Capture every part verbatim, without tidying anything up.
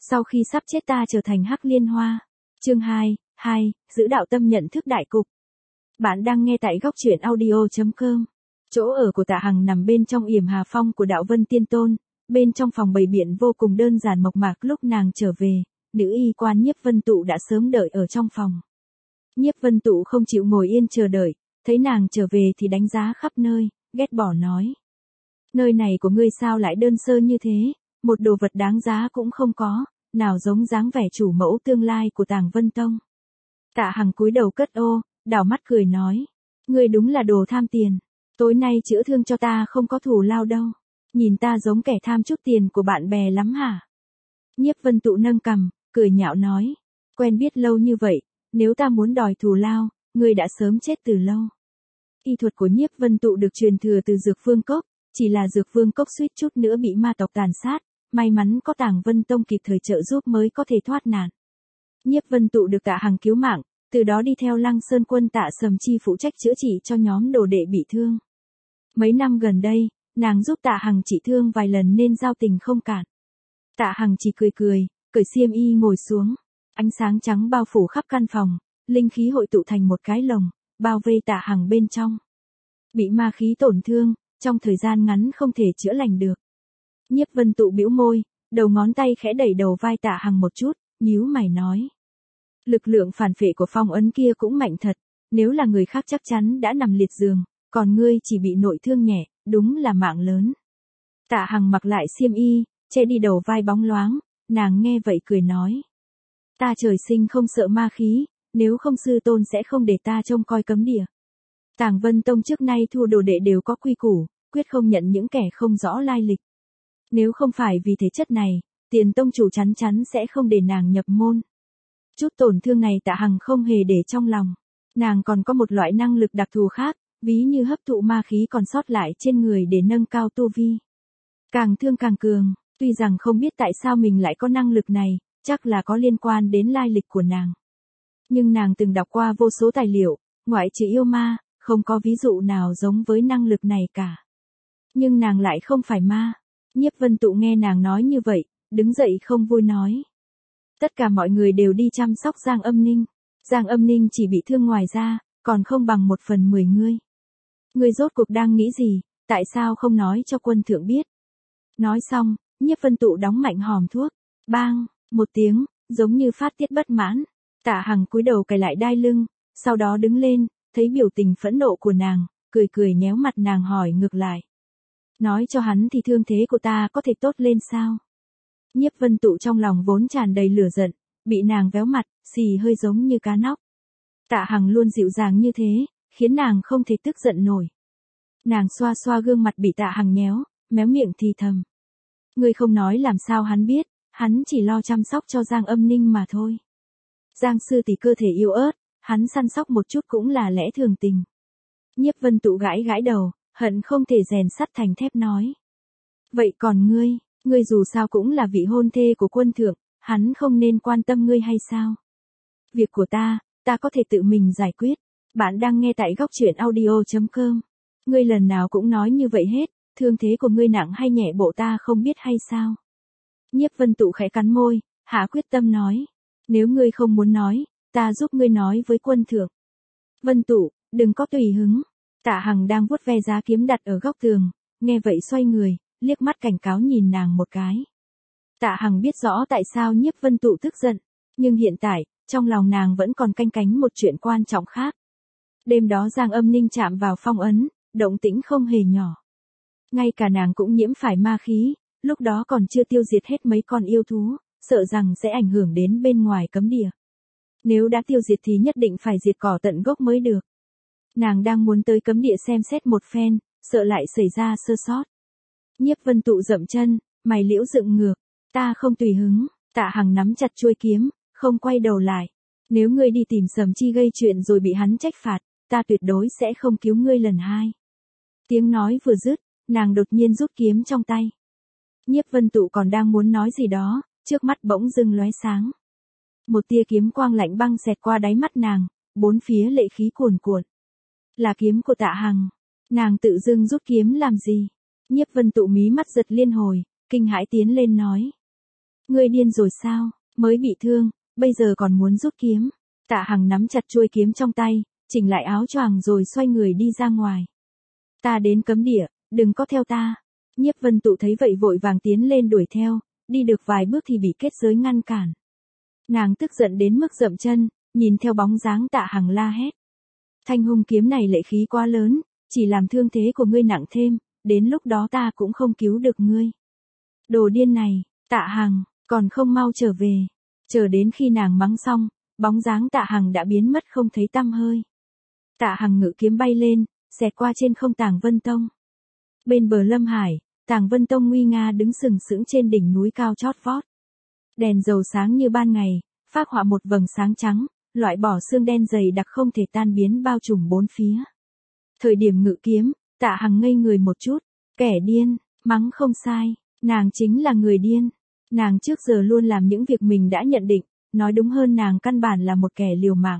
Sau khi sắp chết ta trở thành Hắc Liên Hoa. Chương hai, hai, giữ đạo tâm nhận thức đại cục. Bạn đang nghe tại góc truyện audio chấm com. Chỗ ở của Tạ Hằng nằm bên trong yểm hà phong của đạo Vân Tiên Tôn, bên trong phòng bày biện vô cùng đơn giản mộc mạc. Lúc nàng trở về, nữ y quan Nhiếp Vân Tụ đã sớm đợi ở trong phòng. Nhiếp Vân Tụ không chịu ngồi yên chờ đợi, thấy nàng trở về thì đánh giá khắp nơi, ghét bỏ nói. Nơi này của ngươi sao lại đơn sơ như thế, một đồ vật đáng giá cũng không có, nào giống dáng vẻ chủ mẫu tương lai của Tàng Vân Tông. Tạ Hằng cúi đầu cất ô, đảo mắt cười nói. Ngươi đúng là đồ tham tiền, tối nay chữa thương cho ta không có thù lao đâu, nhìn ta giống kẻ tham chút tiền của bạn bè lắm hả? Nhiếp Vân Tụ nâng cằm, cười nhạo nói. Quen biết lâu như vậy, nếu ta muốn đòi thù lao, ngươi đã sớm chết từ lâu. Y thuật của Nhiếp Vân Tụ được truyền thừa từ Dược Vương Cốc, chỉ là Dược Vương Cốc suýt chút nữa bị ma tộc tàn sát, may mắn có Tàng Vân Tông kịp thời trợ giúp mới có thể thoát nạn. Nhiếp Vân Tụ được Tạ Hằng cứu mạng, từ đó đi theo Lăng Sơn Quân Tạ Sầm Chi phụ trách chữa trị cho nhóm đồ đệ bị thương. Mấy năm gần đây, nàng giúp Tạ Hằng trị thương vài lần nên giao tình không cạn. Tạ Hằng chỉ cười cười, cởi xiêm y ngồi xuống, ánh sáng trắng bao phủ khắp căn phòng, linh khí hội tụ thành một cái lồng, bao vây Tạ Hằng bên trong. Bị ma khí tổn thương, trong thời gian ngắn không thể chữa lành được. Nhiếp Vân Tụ bĩu môi, đầu ngón tay khẽ đẩy đầu vai Tạ Hằng một chút, nhíu mày nói. Lực lượng phản phệ của phong ấn kia cũng mạnh thật, nếu là người khác chắc chắn đã nằm liệt giường, còn ngươi chỉ bị nội thương nhẹ, đúng là mạng lớn. Tạ Hằng mặc lại xiêm y, che đi đầu vai bóng loáng, nàng nghe vậy cười nói. Ta trời sinh không sợ ma khí, nếu không sư tôn sẽ không để ta trông coi cấm địa. Tàng Vân Tông trước nay thu đồ đệ đều có quy củ, quyết không nhận những kẻ không rõ lai lịch. Nếu không phải vì thế chất này, Tiền tông chủ chắn chắn sẽ không để nàng nhập môn. Chút tổn thương này Tạ Hằng không hề để trong lòng. Nàng còn có một loại năng lực đặc thù khác, ví như hấp thụ ma khí còn sót lại trên người để nâng cao tu vi. Càng thương càng cường, tuy rằng không biết tại sao mình lại có năng lực này, chắc là có liên quan đến lai lịch của nàng. Nhưng nàng từng đọc qua vô số tài liệu, ngoại trừ yêu ma, không có ví dụ nào giống với năng lực này cả. Nhưng nàng lại không phải ma. Nhiếp Vân Tụ nghe nàng nói như vậy, đứng dậy không vui nói. Tất cả mọi người đều đi chăm sóc Giang Âm Ninh. Giang Âm Ninh chỉ bị thương ngoài ra, còn không bằng một phần mười ngươi. Ngươi rốt cuộc đang nghĩ gì, tại sao không nói cho quân thượng biết? Nói xong, Nhiếp Vân Tụ đóng mạnh hòm thuốc. Bang, một tiếng, giống như phát tiết bất mãn. Tạ Hằng cúi đầu cài lại đai lưng, sau đó đứng lên, thấy biểu tình phẫn nộ của nàng, cười cười nhéo mặt nàng hỏi ngược lại. Nói cho hắn thì thương thế của ta có thể tốt lên sao? Nhiếp Vân Tụ trong lòng vốn tràn đầy lửa giận, bị nàng véo mặt, xì hơi giống như cá nóc. Tạ Hằng luôn dịu dàng như thế, khiến nàng không thể tức giận nổi. Nàng xoa xoa gương mặt bị Tạ Hằng nhéo, méo miệng thì thầm. Ngươi không nói làm sao hắn biết, hắn chỉ lo chăm sóc cho Giang Âm Ninh mà thôi. Giang sư tỷ cơ thể yếu ớt, hắn săn sóc một chút cũng là lẽ thường tình. Nhiếp Vân Tụ gãi gãi đầu, hận không thể rèn sắt thành thép nói. Vậy còn ngươi, ngươi dù sao cũng là vị hôn thê của quân thượng, hắn không nên quan tâm ngươi hay sao? Việc của ta, ta có thể tự mình giải quyết. Bạn đang nghe tại góc truyện audio chấm com. Ngươi lần nào cũng nói như vậy hết, thương thế của ngươi nặng hay nhẹ bộ ta không biết hay sao? Nhiếp Vân Tụ khẽ cắn môi, hạ quyết tâm nói. Nếu ngươi không muốn nói, ta giúp ngươi nói với quân thượng. Vân Tụ, đừng có tùy hứng. Tạ Hằng đang vuốt ve giá kiếm đặt ở góc tường, nghe vậy xoay người, liếc mắt cảnh cáo nhìn nàng một cái. Tạ Hằng biết rõ tại sao Nhiếp Vân Tụ tức giận, nhưng hiện tại, trong lòng nàng vẫn còn canh cánh một chuyện quan trọng khác. Đêm đó Giang Âm Ninh chạm vào phong ấn, động tĩnh không hề nhỏ. Ngay cả nàng cũng nhiễm phải ma khí, lúc đó còn chưa tiêu diệt hết mấy con yêu thú, sợ rằng sẽ ảnh hưởng đến bên ngoài cấm địa. Nếu đã tiêu diệt thì nhất định phải diệt cỏ tận gốc mới được. Nàng đang muốn tới cấm địa xem xét một phen, sợ lại xảy ra sơ sót. Nhiếp Vân Tụ dậm chân, mày liễu dựng ngược. Ta không tùy hứng. Tạ Hằng nắm chặt chuôi kiếm, không quay đầu lại. Nếu ngươi đi tìm Sầm Chi gây chuyện rồi bị hắn trách phạt, ta tuyệt đối sẽ không cứu ngươi lần hai. Tiếng nói vừa dứt, nàng đột nhiên rút kiếm trong tay. Nhiếp Vân Tụ còn đang muốn nói gì đó, trước mắt bỗng dưng lóe sáng. Một tia kiếm quang lạnh băng xẹt qua đáy mắt nàng, bốn phía lệ khí cuồn cuộn. Là kiếm của Tạ Hằng. Nàng tự dưng rút kiếm làm gì? Nhiếp Vân Tụ mí mắt giật liên hồi, kinh hãi tiến lên nói. Ngươi điên rồi sao, mới bị thương, bây giờ còn muốn rút kiếm. Tạ Hằng nắm chặt chuôi kiếm trong tay, chỉnh lại áo choàng rồi xoay người đi ra ngoài. Ta đến cấm địa, đừng có theo ta. Nhiếp Vân Tụ thấy vậy vội vàng tiến lên đuổi theo, đi được vài bước thì bị kết giới ngăn cản. Nàng tức giận đến mức dậm chân, nhìn theo bóng dáng Tạ Hằng la hét. Thanh hung kiếm này lệ khí quá lớn, chỉ làm thương thế của ngươi nặng thêm, đến lúc đó ta cũng không cứu được ngươi. Đồ điên này, Tạ Hằng, còn không mau trở về. Chờ đến khi nàng mắng xong, bóng dáng Tạ Hằng đã biến mất không thấy tăm hơi. Tạ Hằng ngự kiếm bay lên, xẹt qua trên không Tàng Vân Tông. Bên bờ Lâm Hải, Tàng Vân Tông nguy nga đứng sừng sững trên đỉnh núi cao chót vót. Đèn dầu sáng như ban ngày, phác họa một vầng sáng trắng, loại bỏ xương đen dày đặc không thể tan biến bao trùm bốn phía. Thời điểm ngự kiếm, Tạ Hằng ngây người một chút, kẻ điên, mắng không sai, nàng chính là người điên. Nàng trước giờ luôn làm những việc mình đã nhận định, nói đúng hơn nàng căn bản là một kẻ liều mạng.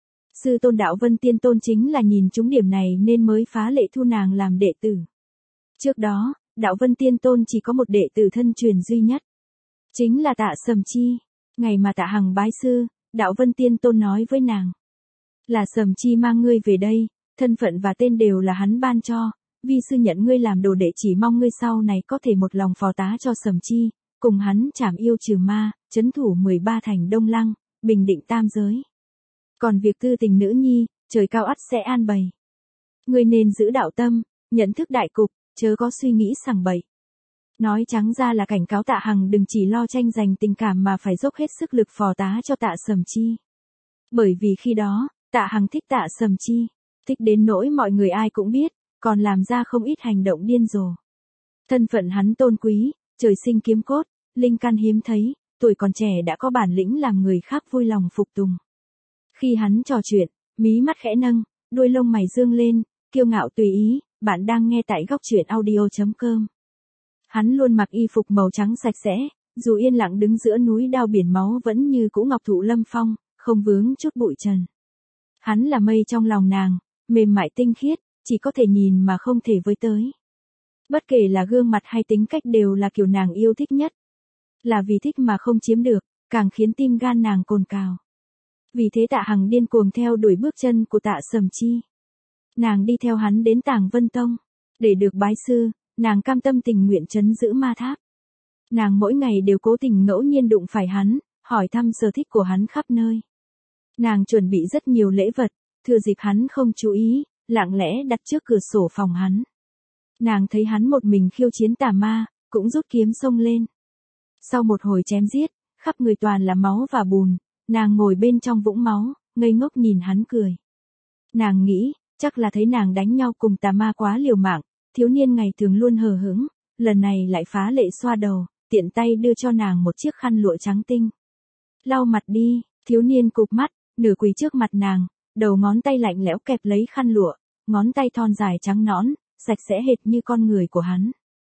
Sư tôn Đạo Vân Tiên Tôn chính là nhìn trúng điểm này nên mới phá lệ thu nàng làm đệ tử. Trước đó, Đạo Vân Tiên Tôn chỉ có một đệ tử thân truyền duy nhất. Chính là Tạ Sầm Chi. Ngày mà Tạ Hằng bái sư, Đạo Vân Tiên Tôn nói với nàng. Là Sầm Chi mang ngươi về đây, thân phận và tên đều là hắn ban cho. Vi sư nhận ngươi làm đồ đệ chỉ mong ngươi sau này có thể một lòng phò tá cho Sầm Chi, cùng hắn trảm yêu trừ ma, trấn thủ mười ba thành Đông Lăng, bình định tam giới. Còn việc tư tình nữ nhi, trời cao ắt sẽ an bày. Ngươi nên giữ đạo tâm, nhận thức đại cục, chớ có suy nghĩ sằng bậy. Nói trắng ra là cảnh cáo Tạ Hằng đừng chỉ lo tranh giành tình cảm mà phải dốc hết sức lực phò tá cho Tạ Sầm Chi. Bởi vì khi đó, Tạ Hằng thích Tạ Sầm Chi, thích đến nỗi mọi người ai cũng biết, còn làm ra không ít hành động điên rồ. Thân phận hắn tôn quý, trời sinh kiếm cốt, linh căn hiếm thấy, tuổi còn trẻ đã có bản lĩnh làm người khác vui lòng phục tùng. Khi hắn trò chuyện, mí mắt khẽ nâng, đuôi lông mày dương lên, kiêu ngạo tùy ý. Bạn đang nghe tại góc truyện audio chấm com. Hắn luôn mặc y phục màu trắng sạch sẽ, dù yên lặng đứng giữa núi đao biển máu vẫn như cũ ngọc thụ lâm phong, không vướng chút bụi trần. Hắn là mây trong lòng nàng, mềm mại tinh khiết, chỉ có thể nhìn mà không thể với tới. Bất kể là gương mặt hay tính cách đều là kiểu nàng yêu thích nhất. Là vì thích mà không chiếm được, càng khiến tim gan nàng cồn cào. Vì thế Tạ Hằng điên cuồng theo đuổi bước chân của Tạ Sầm Chi. Nàng đi theo hắn đến Tàng Vân Tông. Để được bái sư, nàng cam tâm tình nguyện trấn giữ ma tháp. Nàng mỗi ngày đều cố tình ngẫu nhiên đụng phải hắn, hỏi thăm sở thích của hắn khắp nơi. Nàng chuẩn bị rất nhiều lễ vật, thừa dịp hắn không chú ý, lặng lẽ đặt trước cửa sổ phòng hắn. Nàng thấy hắn một mình khiêu chiến tà ma, cũng rút kiếm xông lên. Sau một hồi chém giết, khắp người toàn là máu và bùn, nàng ngồi bên trong vũng máu, ngây ngốc nhìn hắn cười. Nàng nghĩ, chắc là thấy nàng đánh nhau cùng tà ma quá liều mạng, thiếu niên ngày thường luôn hờ hững, lần này lại phá lệ xoa đầu, tiện tay đưa cho nàng một chiếc khăn lụa trắng tinh. Lau mặt đi, thiếu niên cụp mắt, nửa quỳ trước mặt nàng, đầu ngón tay lạnh lẽo kẹp lấy khăn lụa, ngón tay thon dài trắng nõn, sạch sẽ hệt như con người của hắn.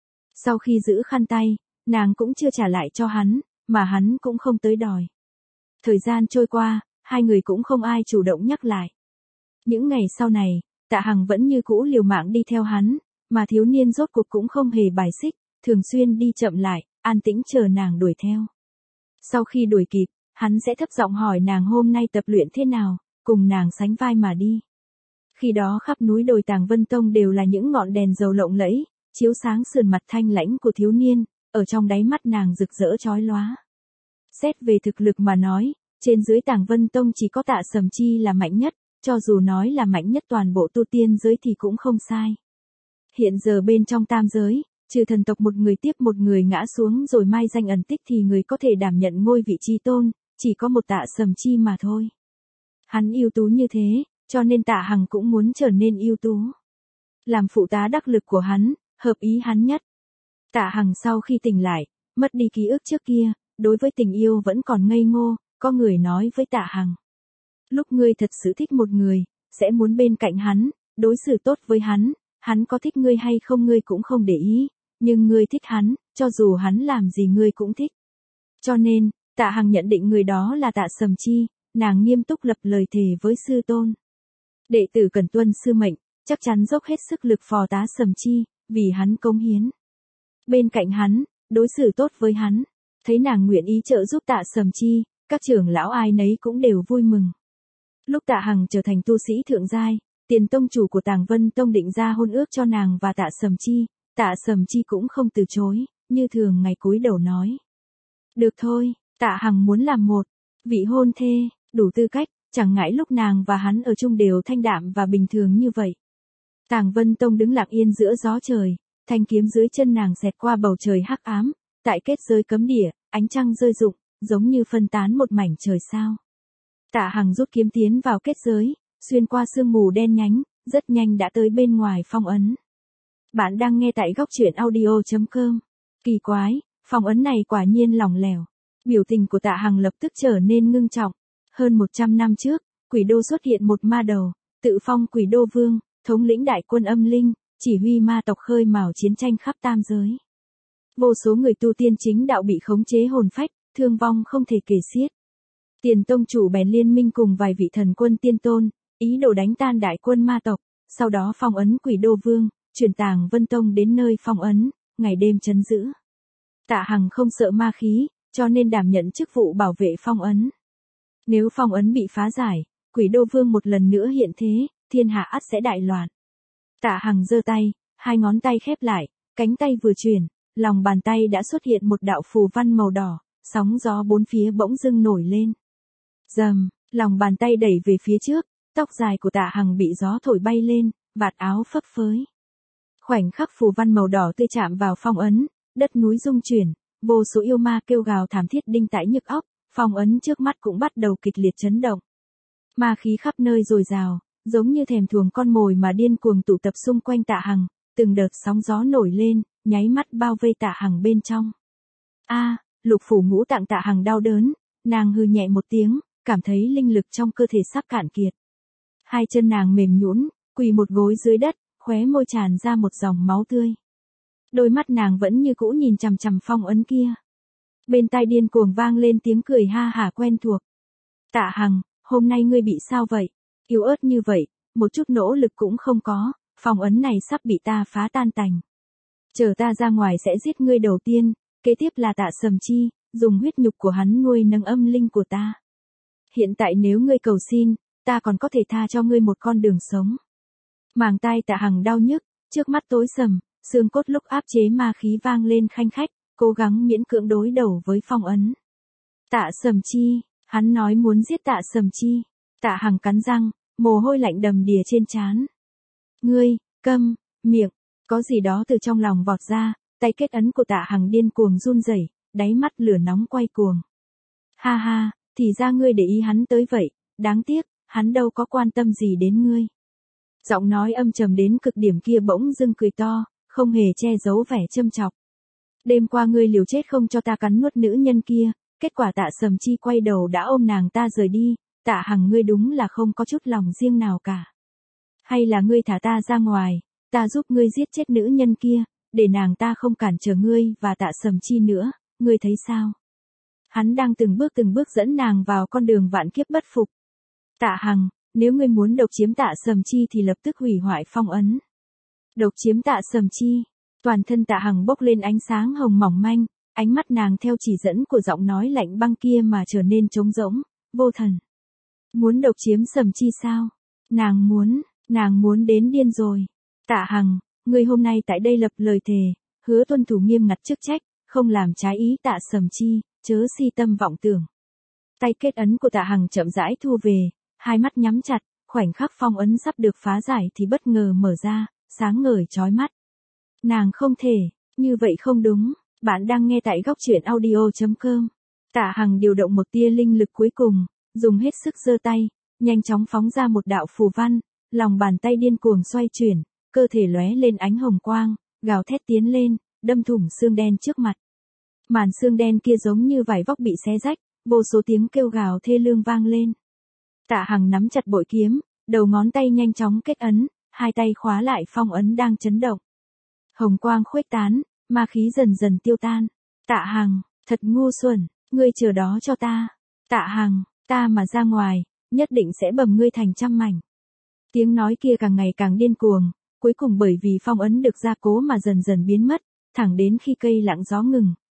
Sau khi giữ khăn tay, nàng cũng chưa trả lại cho hắn, mà hắn cũng không tới đòi. Thời gian trôi qua, hai người cũng không ai chủ động nhắc lại. Những ngày sau này, Tạ Hằng vẫn như cũ liều mạng đi theo hắn, mà thiếu niên rốt cuộc cũng không hề bài xích, thường xuyên đi chậm lại, an tĩnh chờ nàng đuổi theo. Sau khi đuổi kịp, hắn sẽ thấp giọng hỏi nàng hôm nay tập luyện thế nào, cùng nàng sánh vai mà đi. Khi đó khắp núi đồi Tàng Vân Tông đều là những ngọn đèn dầu lộng lẫy, chiếu sáng sườn mặt thanh lãnh của thiếu niên, ở trong đáy mắt nàng rực rỡ chói lóa. Xét về thực lực mà nói, trên dưới Tàng Vân Tông chỉ có Tạ Sầm Chi là mạnh nhất, cho dù nói là mạnh nhất toàn bộ tu tiên giới thì cũng không sai. Hiện giờ bên trong tam giới, trừ thần tộc một người tiếp một người ngã xuống rồi mai danh ẩn tích thì người có thể đảm nhận ngôi vị chi tôn, chỉ có một Tạ Sầm Chi mà thôi. Hắn ưu tú như thế, cho nên Tạ Hằng cũng muốn trở nên ưu tú. Làm phụ tá đắc lực của hắn, hợp ý hắn nhất. Tạ Hằng sau khi tỉnh lại, mất đi ký ức trước kia, đối với tình yêu vẫn còn ngây ngô, có người nói với Tạ Hằng. Lúc ngươi thật sự thích một người, sẽ muốn bên cạnh hắn, đối xử tốt với hắn, hắn có thích ngươi hay không ngươi cũng không để ý, nhưng ngươi thích hắn, cho dù hắn làm gì ngươi cũng thích. Cho nên, Tạ Hằng nhận định người đó là Tạ Sầm Chi, nàng nghiêm túc lập lời thề với sư tôn. Đệ tử cần tuân sư mệnh, chắc chắn dốc hết sức lực phò tá Sầm Chi, vì hắn cống hiến. Bên cạnh hắn, đối xử tốt với hắn. Thấy nàng nguyện ý trợ giúp Tạ Sầm Chi, các trưởng lão ai nấy cũng đều vui mừng. Lúc Tạ Hằng trở thành tu sĩ thượng giai, Tiền tông chủ của Tàng Vân Tông định ra hôn ước cho nàng và Tạ Sầm Chi, Tạ Sầm Chi cũng không từ chối, như thường ngày cúi đầu nói. Được thôi, Tạ Hằng muốn làm một vị hôn thê, đủ tư cách, chẳng ngại lúc nàng và hắn ở chung đều thanh đạm và bình thường như vậy. Tàng Vân Tông đứng lặng yên giữa gió trời, thanh kiếm dưới chân nàng xẹt qua bầu trời hắc ám, tại kết giới cấm địa, ánh trăng rơi rụng, giống như phân tán một mảnh trời sao. Tạ Hằng rút kiếm tiến vào kết giới, xuyên qua sương mù đen nhánh, rất nhanh đã tới bên ngoài phong ấn. Bạn đang nghe tại góc truyện audio chấm com. Kỳ quái, phong ấn này quả nhiên lỏng lẻo. Biểu tình của Tạ Hằng lập tức trở nên ngưng trọng. Hơn một trăm năm trước, Quỷ Đô xuất hiện một ma đầu, tự phong Quỷ Đô Vương, thống lĩnh đại quân âm linh, chỉ huy ma tộc khơi mào chiến tranh khắp tam giới. Vô số người tu tiên chính đạo bị khống chế hồn phách, thương vong không thể kể xiết. Tiền tông chủ bèn liên minh cùng vài vị thần quân tiên tôn, ý đồ đánh tan đại quân ma tộc, sau đó phong ấn Quỷ Đô Vương, chuyển Tàng Vân Tông đến nơi phong ấn, ngày đêm trấn giữ. Tạ Hằng không sợ ma khí, cho nên đảm nhận chức vụ bảo vệ phong ấn. Nếu phong ấn bị phá giải, Quỷ Đô Vương một lần nữa hiện thế, thiên hạ ắt sẽ đại loạn. Tạ Hằng giơ tay, hai ngón tay khép lại, cánh tay vừa chuyển, lòng bàn tay đã xuất hiện một đạo phù văn màu đỏ, sóng gió bốn phía bỗng dưng nổi lên. Rầm, lòng bàn tay đẩy về phía trước, tóc dài của Tạ Hằng bị gió thổi bay lên, vạt áo phấp phới. Khoảnh khắc phù văn màu đỏ tươi chạm vào phong ấn, đất núi rung chuyển, vô số yêu ma kêu gào thảm thiết đinh tãi nhức óc, phong ấn trước mắt cũng bắt đầu kịch liệt chấn động. Ma khí khắp nơi dồi dào, giống như thèm thuồng con mồi mà điên cuồng tụ tập xung quanh Tạ Hằng, từng đợt sóng gió nổi lên, nháy mắt bao vây Tạ Hằng bên trong. A, lục phủ ngũ tạng Tạ Hằng đau đớn, nàng hừ nhẹ một tiếng, cảm thấy linh lực trong cơ thể sắp cạn kiệt. Hai chân nàng mềm nhũn, quỳ một gối dưới đất, khóe môi tràn ra một dòng máu tươi. Đôi mắt nàng vẫn như cũ nhìn chằm chằm phong ấn kia. Bên tai điên cuồng vang lên tiếng cười ha hả quen thuộc. Tạ Hằng, hôm nay ngươi bị sao vậy? Yếu ớt như vậy, một chút nỗ lực cũng không có, phong ấn này sắp bị ta phá tan tành. Chờ ta ra ngoài sẽ giết ngươi đầu tiên, kế tiếp là Tạ Sầm Chi, dùng huyết nhục của hắn nuôi nấng âm linh của ta. Hiện tại nếu ngươi cầu xin, ta còn có thể tha cho ngươi một con đường sống. Màng tai Tạ Hằng đau nhức, trước mắt tối sầm, xương cốt lúc áp chế ma khí vang lên khanh khách, cố gắng miễn cưỡng đối đầu với phong ấn. Tạ Sầm Chi, hắn nói muốn giết Tạ Sầm Chi. Tạ Hằng cắn răng, mồ hôi lạnh đầm đìa trên trán. Ngươi, câm, miệng, có gì đó từ trong lòng vọt ra, tay kết ấn của Tạ Hằng điên cuồng run rẩy, đáy mắt lửa nóng quay cuồng. Ha ha, thì ra ngươi để ý hắn tới vậy, đáng tiếc, hắn đâu có quan tâm gì đến ngươi. Giọng nói âm trầm đến cực điểm kia bỗng dưng cười to, không hề che giấu vẻ châm chọc. Đêm qua ngươi liều chết không cho ta cắn nuốt nữ nhân kia, kết quả Tạ Sầm Chi quay đầu đã ôm nàng ta rời đi, Tạ Hằng ngươi đúng là không có chút lòng riêng nào cả. Hay là ngươi thả ta ra ngoài, ta giúp ngươi giết chết nữ nhân kia, để nàng ta không cản trở ngươi và Tạ Sầm Chi nữa, ngươi thấy sao? Hắn đang từng bước từng bước dẫn nàng vào con đường vạn kiếp bất phục. Tạ Hằng, nếu ngươi muốn độc chiếm Tạ Sầm Chi thì lập tức hủy hoại phong ấn. Độc chiếm Tạ Sầm Chi, toàn thân Tạ Hằng bốc lên ánh sáng hồng mỏng manh, ánh mắt nàng theo chỉ dẫn của giọng nói lạnh băng kia mà trở nên trống rỗng, vô thần. Muốn độc chiếm Sầm Chi sao? Nàng muốn, nàng muốn đến điên rồi. Tạ Hằng, ngươi hôm nay tại đây lập lời thề, hứa tuân thủ nghiêm ngặt chức trách, không làm trái ý Tạ Sầm Chi, chớ si tâm vọng tưởng. Tay kết ấn của Tạ Hằng chậm rãi thu về, hai mắt nhắm chặt, khoảnh khắc phong ấn sắp được phá giải thì bất ngờ mở ra, sáng ngời chói mắt. Nàng không thể, như vậy không đúng, bạn đang nghe tại góc truyện audio chấm com. Tạ Hằng điều động một tia linh lực cuối cùng, dùng hết sức giơ tay, nhanh chóng phóng ra một đạo phù văn, lòng bàn tay điên cuồng xoay chuyển, cơ thể lóe lên ánh hồng quang, gào thét tiến lên, đâm thủng xương đen trước mặt. Màn xương đen kia giống như vải vóc bị xé rách, vô số tiếng kêu gào thê lương vang lên. Tạ Hằng nắm chặt bội kiếm, đầu ngón tay nhanh chóng kết ấn, hai tay khóa lại phong ấn đang chấn động. Hồng quang khuếch tán, ma khí dần dần tiêu tan. Tạ Hằng, thật ngu xuẩn, ngươi chờ đó cho ta. Tạ Hằng, ta mà ra ngoài, nhất định sẽ bầm ngươi thành trăm mảnh. Tiếng nói kia càng ngày càng điên cuồng, cuối cùng bởi vì phong ấn được gia cố mà dần dần biến mất, thẳng đến khi cây lặng gió ngừng,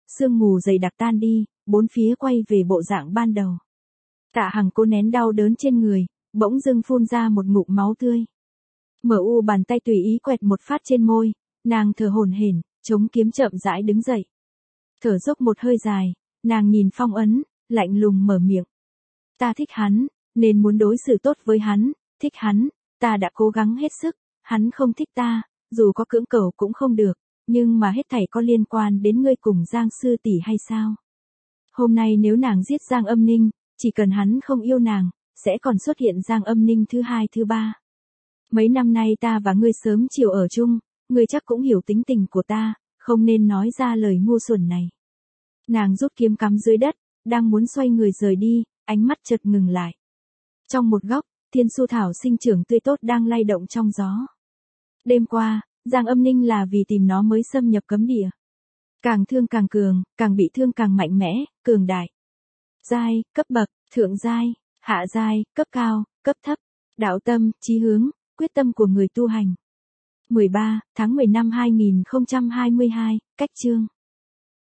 sương mù dày đặc tan đi, bốn phía quay về bộ dạng ban đầu. Tạ Hằng cố nén đau đớn trên người, bỗng dưng phun ra một ngụm máu tươi. Mở u bàn tay tùy ý quẹt một phát trên môi, nàng thở hổn hển, chống kiếm chậm rãi đứng dậy. Thở dốc một hơi dài, nàng nhìn Phong Ấn, lạnh lùng mở miệng. Ta thích hắn, nên muốn đối xử tốt với hắn, thích hắn, ta đã cố gắng hết sức, hắn không thích ta, dù có cưỡng cầu cũng không được, nhưng mà hết thảy có liên quan đến ngươi cùng Giang sư tỷ hay sao? Hôm nay nếu nàng giết Giang Âm Ninh, chỉ cần hắn không yêu nàng, sẽ còn xuất hiện Giang Âm Ninh thứ hai thứ ba. Mấy năm nay ta và ngươi sớm chiều ở chung, ngươi chắc cũng hiểu tính tình của ta, không nên nói ra lời ngu xuẩn này. Nàng rút kiếm cắm dưới đất, đang muốn xoay người rời đi, ánh mắt chợt ngừng lại. Trong một góc, thiên su thảo sinh trưởng tươi tốt đang lay động trong gió. Đêm qua, Giang Âm Ninh là vì tìm nó mới xâm nhập cấm địa. Càng thương càng cường, càng bị thương càng mạnh mẽ, cường đại. Giai, cấp bậc, thượng giai, hạ giai, cấp cao, cấp thấp, đạo tâm, chí hướng, quyết tâm của người tu hành. mười ba tháng mười năm hai nghìn không trăm hai mươi hai, cách chương.